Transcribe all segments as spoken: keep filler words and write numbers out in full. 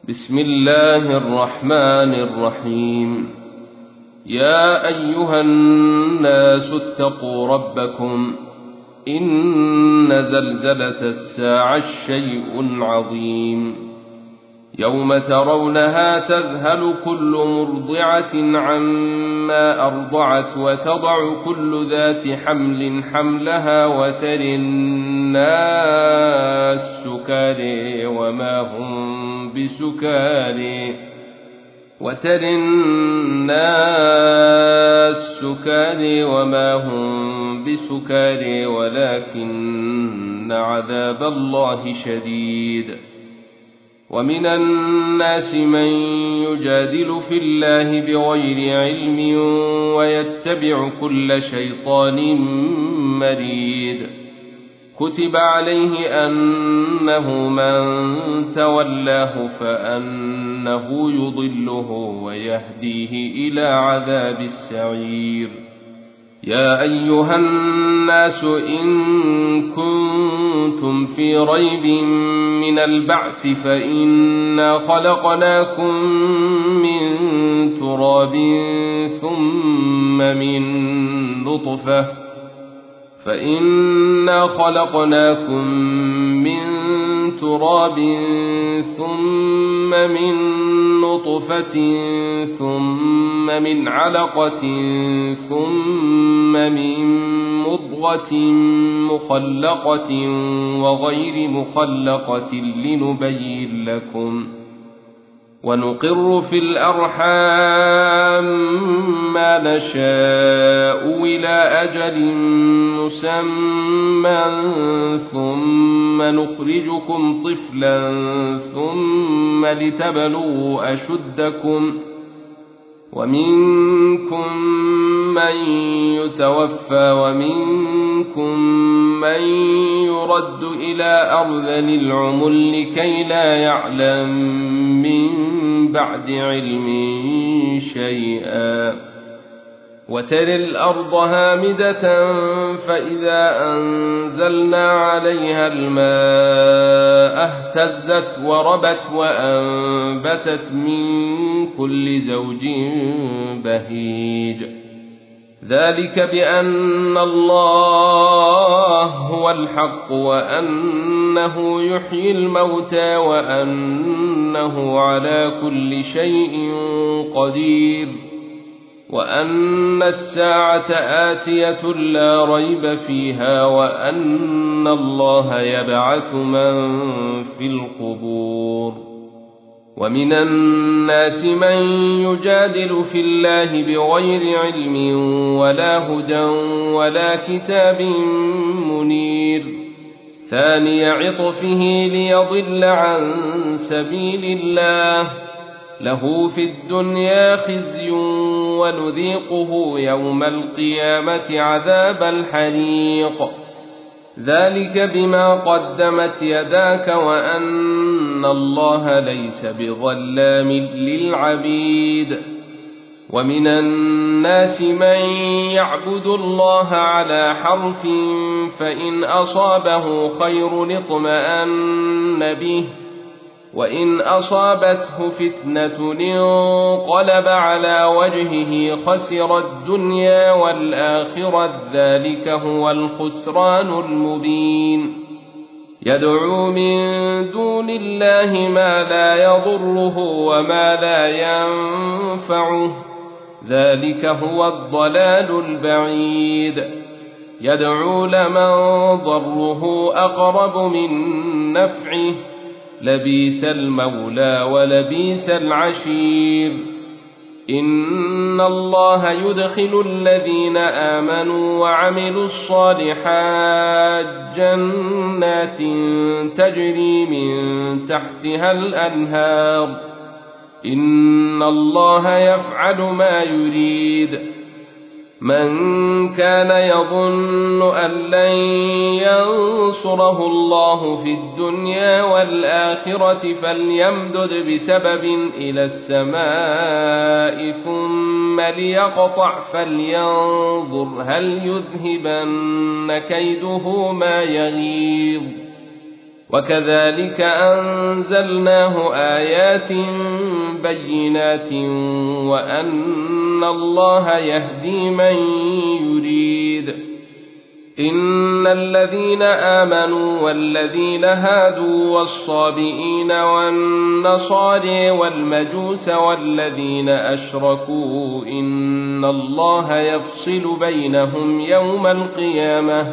بسم الله الرحمن الرحيم. يا أيها الناس اتقوا ربكم إن زلزلة الساعة شيء عظيم، يوم ترونها تذهل كل مرضعة عما أرضعت وتضع كل ذات حمل حملها وترى الناس سكارى وما هم بسكارى وترى الناس سكارى وما هم بسكارى ولكن عذاب الله شديد. ومن الناس من يجادل في الله بغير علم ويتبع كل شيطان مريد. كتب عليه أنه من تولاه فأنه يضله ويهديه إلى عذاب السعير. يا أيها الناس إن كنتم في ريب من البعث فإنا خلقناكم من تراب ثم من نطفة فإنا خلقناكم من تراب ثم من نطفة ثم من علقة ثم من مضغة مخلقة وغير مخلقة لنبين لكم، ونقر في الأرحام ما نشاء إلى أجل مسمى ثم نخرجكم طفلا ثم لتبلغوا أشدكم، ومنكم من يتوفى ومنكم من يرد إلى أرذل العمر لكي لا يعلم من بعد علم شيئا. وترى الأرض هامدة فإذا أنزلنا عليها الماء اهتزت وربت وأنبتت من كل زوج بهيج. ذلك بأن الله هو الحق وأنه يحيي الموتى وأنه على كل شيء قدير، وأن الساعة آتية لا ريب فيها، وأن الله يبعث من في القبور. ومن الناس من يجادل في الله بغير علم ولا هدى ولا كتاب منير، ثاني عطفه ليضل عن سبيل الله، له في الدنيا خزي ونذيقه يوم القيامة عذاب الحريق. ذلك بما قدمت يداك وأن الله ليس بظلام للعبيد. ومن الناس من يعبد الله على حرف فإن أصابه خير اطمأن به وإن أصابته فتنة انقلب على وجهه خسر الدنيا والآخرة، ذلك هو الخسران المبين. يدعو من دون الله ما لا يضره وما لا ينفعه، ذلك هو الضلال البعيد. يدعو لمن ضره أقرب من نفعه، لبيس المولى ولبيس العشير. إن الله يدخل الذين آمنوا وعملوا الصالحات جنات تجري من تحتها الأنهار، إن الله يفعل ما يريد. من كان يظن أن لن ينصره الله في الدنيا والآخرة فليمدد بسبب إلى السماء ثم ليقطع فلينظر هل يذهبن كيده ما يغيظ. وكذلك أنزلناه آيات بينات وأن الله يهدي من يريد. إن الذين آمنوا والذين هادوا والصابئين والنصارى والمجوس والذين أشركوا إن الله يفصل بينهم يوم القيامة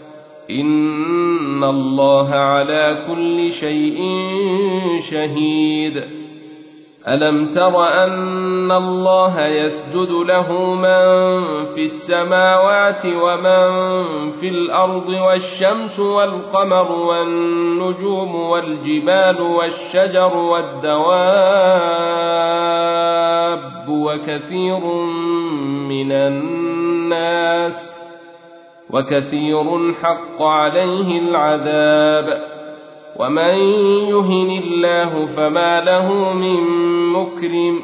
إن الله على كل شيء شهيد. ألم تر أن الله يسجد له من في السماوات ومن في الأرض والشمس والقمر والنجوم والجبال والشجر والدواب وكثير من الناس وكثير حق عليه العذاب ومن يهن الله فما له من مكرم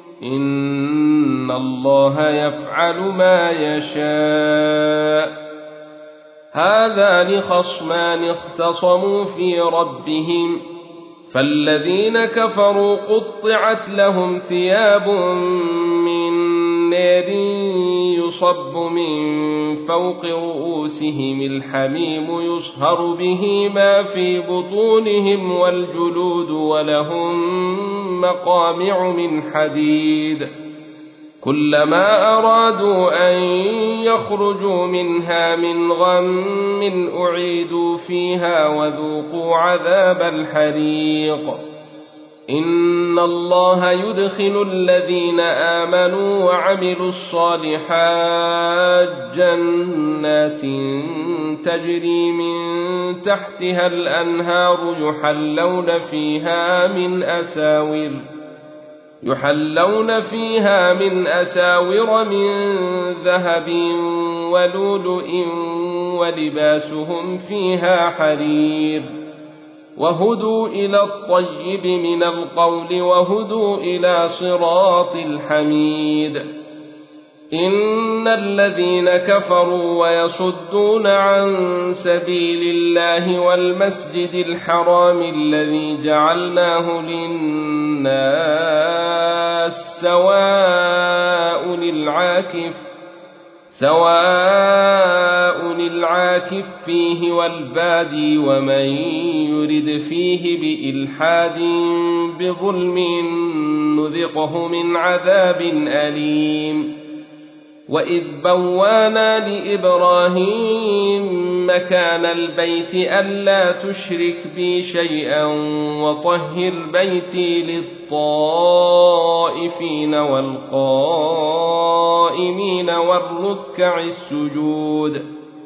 إن الله يفعل ما يشاء. هذان خصمان اختصموا في ربهم فالذين كفروا قطعت لهم ثياب من نار يصب من فوق رؤوسهم الحميم يصهر به ما في بطونهم والجلود ولهم مقامع من حديد كلما أرادوا أن يخرجوا منها من غم أعيدوا فيها وذوقوا عذاب الحريق. إن الله يدخل الذين آمنوا وعملوا الصالحات جنات تجري من تحتها الأنهار يحلون فيها من أساور يحلون فيها من أساور من ذهب ولؤلؤ ولباسهم فيها حرير وهدوا إلى الطيب من القول وهدوا إلى صراط الحميد. إن الذين كفروا ويصدون عن سبيل الله والمسجد الحرام الذي جعلناه للناس سواء العاكف سواء العاكف فيه والبادي ومن يرد فيه بإلحاد بظلم نذقه من عذاب أليم. وإذ بوانا لإبراهيم مكان البيت ألا تشرك بي شيئا وطهر بيتي للطائفين والقائمين والركع السجود.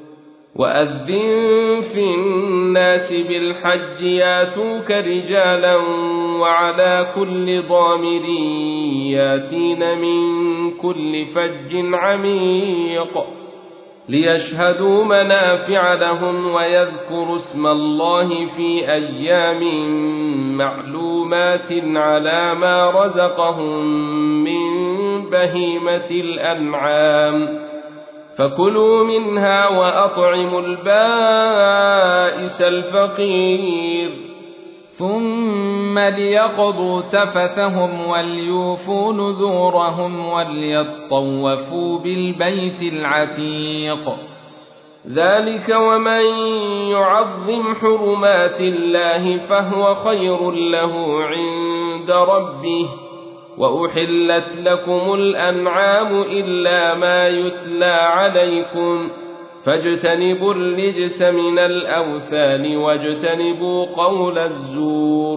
وأذن في الناس بالحج ياتوك رجالا وعلى كل ضامر ياتين من كل فج عميق ليشهدوا منافع لهم ويذكروا اسم الله في أيام معلومات على ما رزقهم من بهيمة الأنعام فكلوا منها وأطعموا البائس الفقير ثم ليقضوا تفثهم وليوفوا نذورهم وليطوفوا بالبيت العتيق. ذلك ومن يعظم حرمات الله فهو خير له عند ربه. وأحلت لكم الأنعام إلا ما يتلى عليكم فاجتنبوا الرجس من الأوثان واجتنبوا قول الزور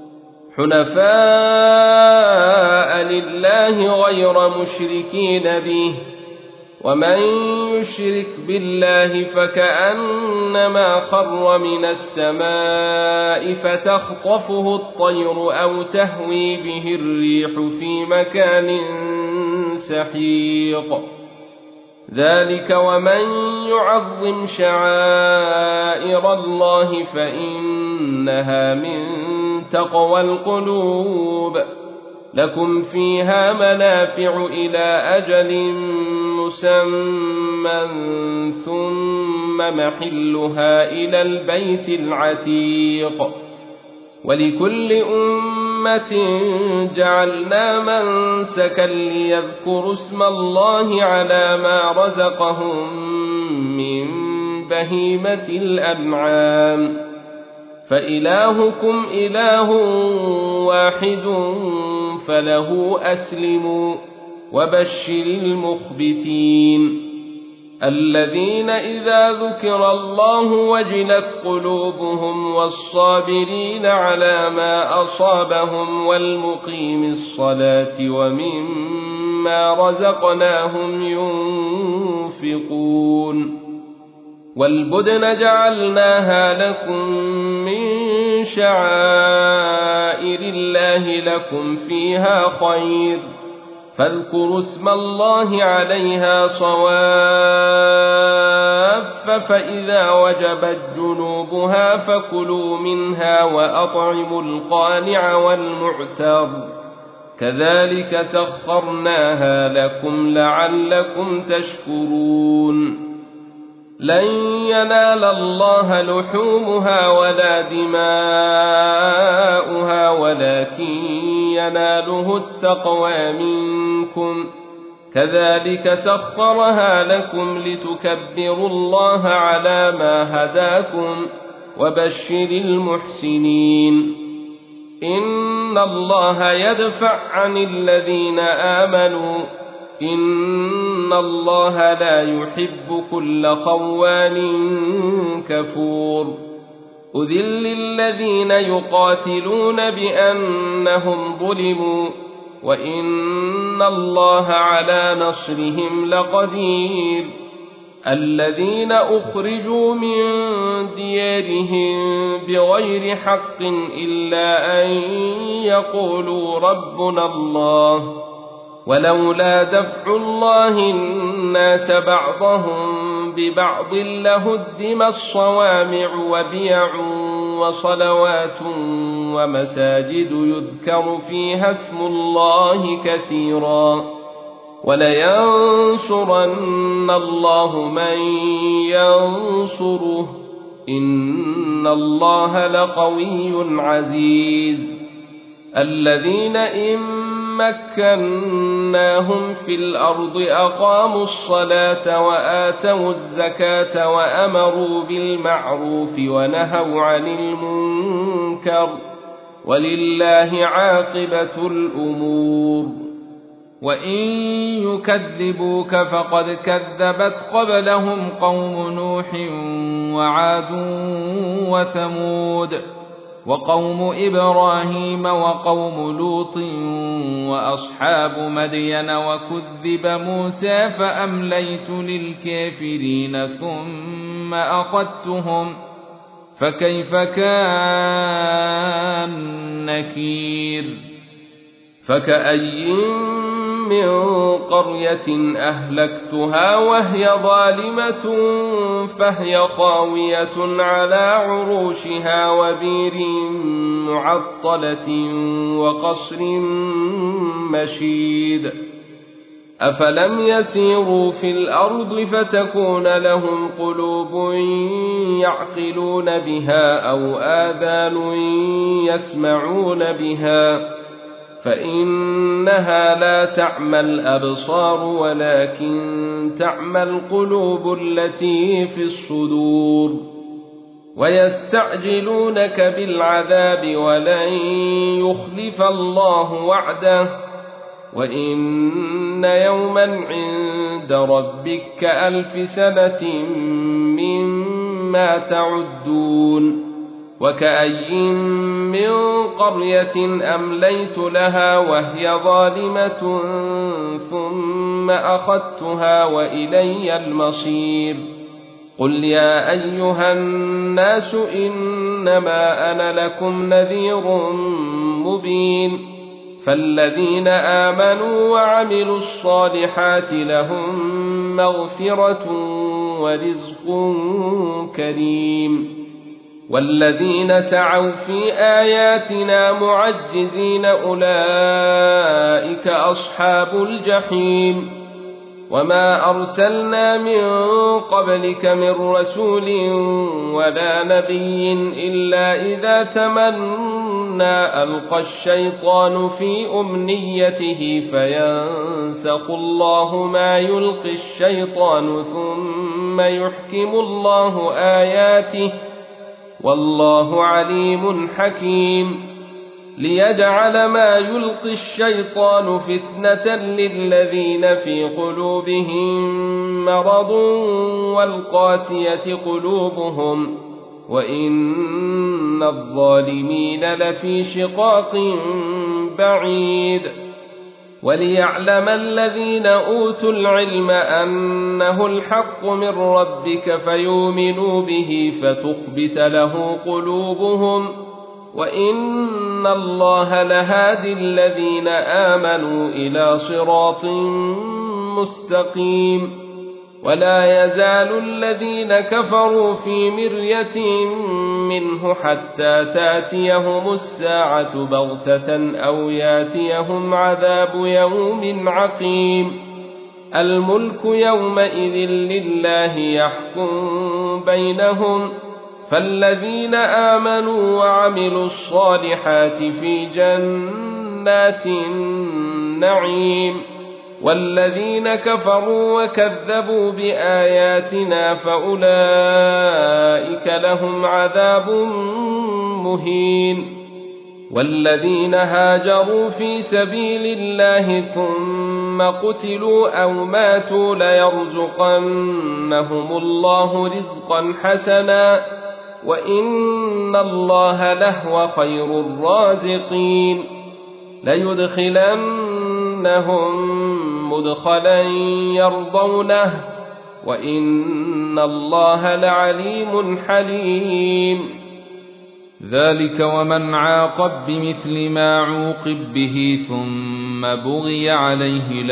حنفاء لله غير مشركين به ومن يشرك بالله فكأنما خر من السماء فتخطفه الطير أو تهوي به الريح في مكان سحيق. ذلك ومن يعظم شعائر الله فإنها من تقوى القلوب. لكم فيها منافع إلى أجل مسمى ثم محلها إلى البيت العتيق ولكل أمة جعلنا منسكا ليذكروا اسم الله على ما رزقهم من بهيمة الأنعام فإلهكم إله واحد فله أسلموا وبشر المخبتين الذين إذا ذكر الله وجلت قلوبهم والصابرين على ما أصابهم والمقيم الصلاة ومما رزقناهم ينفقون والبدن جعلناها لكم من شعائر الله لكم فيها خير فاذكروا اسم الله عليها صواف فإذا وجبت جنوبها فكلوا منها وأطعموا القانع والمعتر كذلك سخرناها لكم لعلكم تشكرون لن ينال الله لحومها ولا دماؤها ولكن يناله التقوى منكم كذلك سخرها لكم لتكبروا الله على ما هداكم وبشر المحسنين إن الله يدفع عن الذين آمنوا إن الله لا يحب كل خوان كفور أذل الذين يقاتلون بأنهم ظلموا وإن الله على نصرهم لقدير الذين أخرجوا من ديارهم بغير حق إلا أن يقولوا ربنا الله ولولا دفع الله الناس بعضهم ببعض لهدم الصوامع وبيع وصلوات ومساجد يذكر فيها اسم الله كثيرا ولينصرن الله من ينصره إن الله لقوي عزيز الذين إن مكناهم في الأرض أقاموا الصلاة وآتوا الزكاة وأمروا بالمعروف ونهوا عن المنكر ولله عاقبة الأمور وإن يكذبوك فقد كذبت قبلهم قوم نوح وعاد وثمود وقوم إبراهيم وقوم لوط وأصحاب مدين وكذب موسى فأمليت للكافرين ثم أخذتهم فكيف كان نكير فكأي من قرية أهلكتها وهي ظالمة فهي خاوية على عروشها وبير معطلة وقصر مشيد أفلم يسيروا في الأرض فتكون لهم قلوب يعقلون بها أو آذان يسمعون بها فإنها لا تعمى الأبصار ولكن تعمى القلوب التي في الصدور ويستعجلونك بالعذاب ولن يخلف الله وعده وإن يوما عند ربك كألف سنة مما تعدون وكأي من قرية أمليت لها وهي ظالمة ثم أخذتها وإلي المصير قل يا أيها الناس إنما أنا لكم نذير مبين فالذين آمنوا وعملوا الصالحات لهم مغفرة ورزق كريم والذين سعوا في آياتنا معجزين أولئك أصحاب الجحيم وما أرسلنا من قبلك من رسول ولا نبي إلا إذا تمنى ألقى الشيطان في أمنيته فينسخ الله ما يلقي الشيطان ثم يحكم الله آياته والله عليم حكيم ليجعل ما يلقي الشيطان فتنة للذين في قلوبهم مرض والقاسية قلوبهم وإن الظالمين لفي شقاق بعيد وليعلم الذين أوتوا العلم أنه الحق من ربك فيؤمنوا به فتخبت له قلوبهم وإن الله لهادي الذين آمنوا إلى صراط مستقيم ولا يزال الذين كفروا في مرية منه حتى تاتيهم الساعة بغتة أو ياتيهم عذاب يوم عقيم الملك يومئذ لله يحكم بينهم فالذين آمنوا وعملوا الصالحات في جنات النعيم والذين كفروا وكذبوا بآياتنا فأولئك لهم عذاب مهين والذين هاجروا في سبيل الله ثم قتلوا أو ماتوا ليرزقنهم الله رزقا حسنا وإن الله لهو خير الرازقين ليدخلنهم مدخلا يرضونه وإن الله لعليم حليم ذلك ومن عاقب بمثل ما عوقب به ثم بغي عليه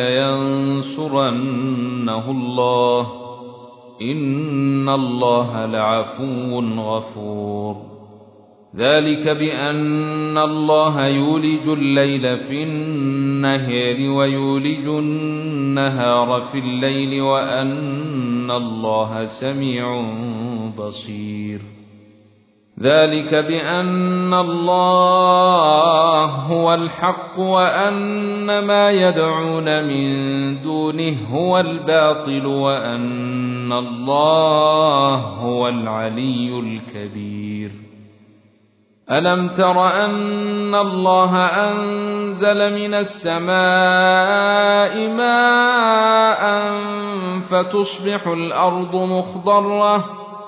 لينصرنه الله إن الله لعفو غفور ذلك بأن الله يولج الليل في النهار ويولج النهار في الليل وأن الله سميع بصير ذلك بأن الله هو الحق وأن ما يدعون من دونه هو الباطل وأن الله هو العلي الكبير ألم تر أن الله أنزل من السماء ماء فتصبح الأرض مخضرة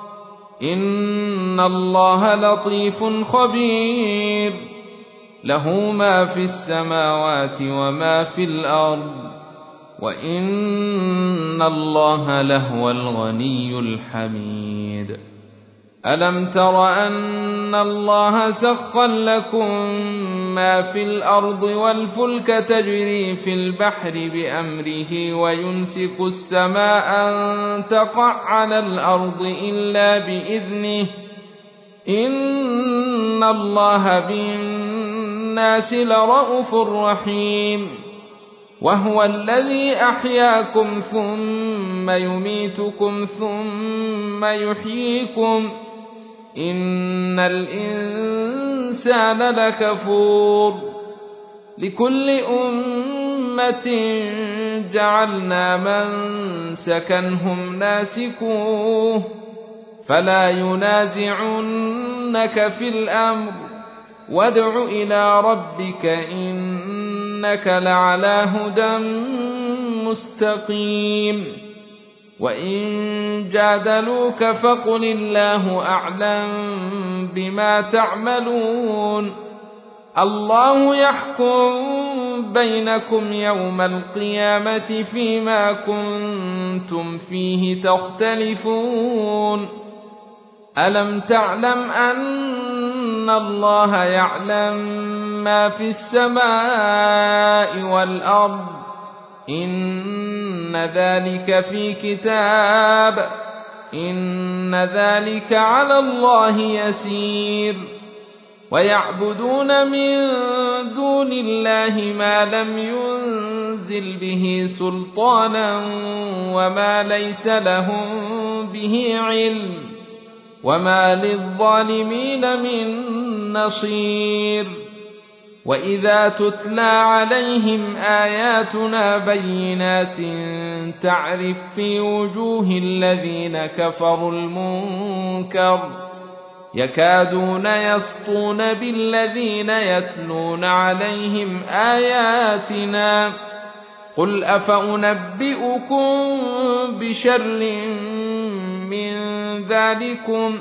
إن الله لطيف خبير له ما في السماوات وما في الأرض وإن الله لهو الغني الحميد ألم تر أن الله سخر لكم ما في الأرض والفلك تجري في البحر بأمره ويمسك السماء أن تقع على الأرض إلا بإذنه إن الله بالناس لرءوف رحيم وهو الذي أحياكم ثم يميتكم ثم يحييكم إن الإنسان لكفور لكل أمة جعلنا منسكنهم ناسكوه فلا ينازعنك في الأمر وادع إلى ربك إنك لعلى هدى مستقيم وإن جادلوك فقل الله أعلم بما تعملون الله يحكم بينكم يوم القيامة فيما كنتم فيه تختلفون ألم تعلم أن الله يعلم ما في السماء والأرض إن ذلك في كتاب إن ذلك على الله يسير ويعبدون من دون الله ما لم ينزل به سلطانا وما ليس لهم به علم وما للظالمين من نصير وإذا تتلى عليهم آياتنا بينات تعرف في وجوه الذين كفروا المنكر يكادون يسطون بالذين يتلون عليهم آياتنا قل أفأنبئكم بشر من ذلكم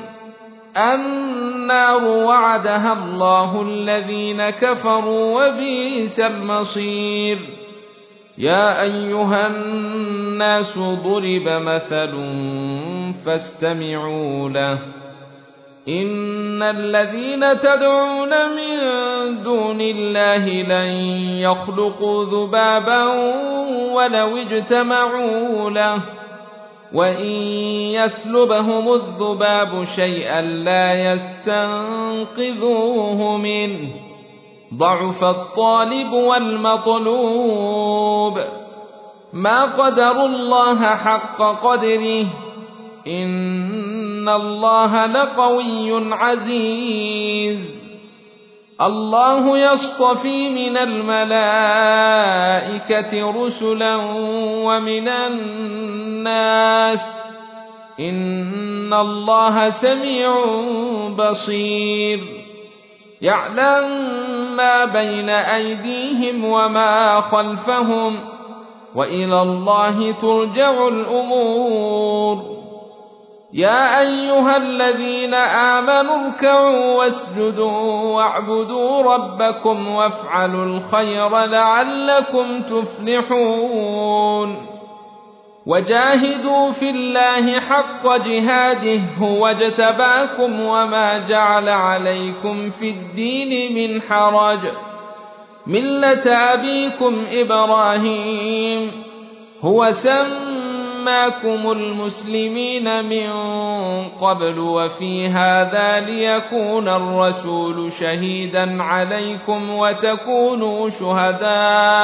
النار وعدها الله الذين كفروا وبئس المصير يا أيها الناس ضرب مثل فاستمعوا له إن الذين تدعون من دون الله لن يخلقوا ذبابا ولو اجتمعوا له وإن يسلبهم الذباب شيئا لا يستنقذوه منه ضعف الطالب والمطلوب ما قدروا الله حق قدره إن الله لقوي عزيز الله يصطفي من الملائكة رسلا ومن الناس إن الله سميع بصير يعلم ما بين أيديهم وما خلفهم وإلى الله ترجع الأمور يا أيها الذين آمنوا اركعوا واسجدوا واعبدوا ربكم وافعلوا الخير لعلكم تفلحون وجاهدوا في الله حق جهاده هو اجتباكم وما جعل عليكم في الدين من حرج ملة أبيكم إبراهيم هو سماكم المسلمين من قبل وفي هذا ليكون الرسول شهيدا عليكم وتكونوا شهداء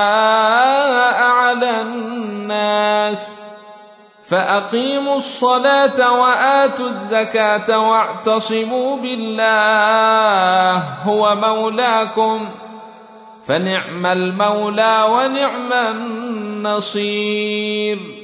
على الناس فأقيموا الصلاة وآتوا الزكاة واعتصموا بالله هو مولاكم فنعم المولى ونعم النصير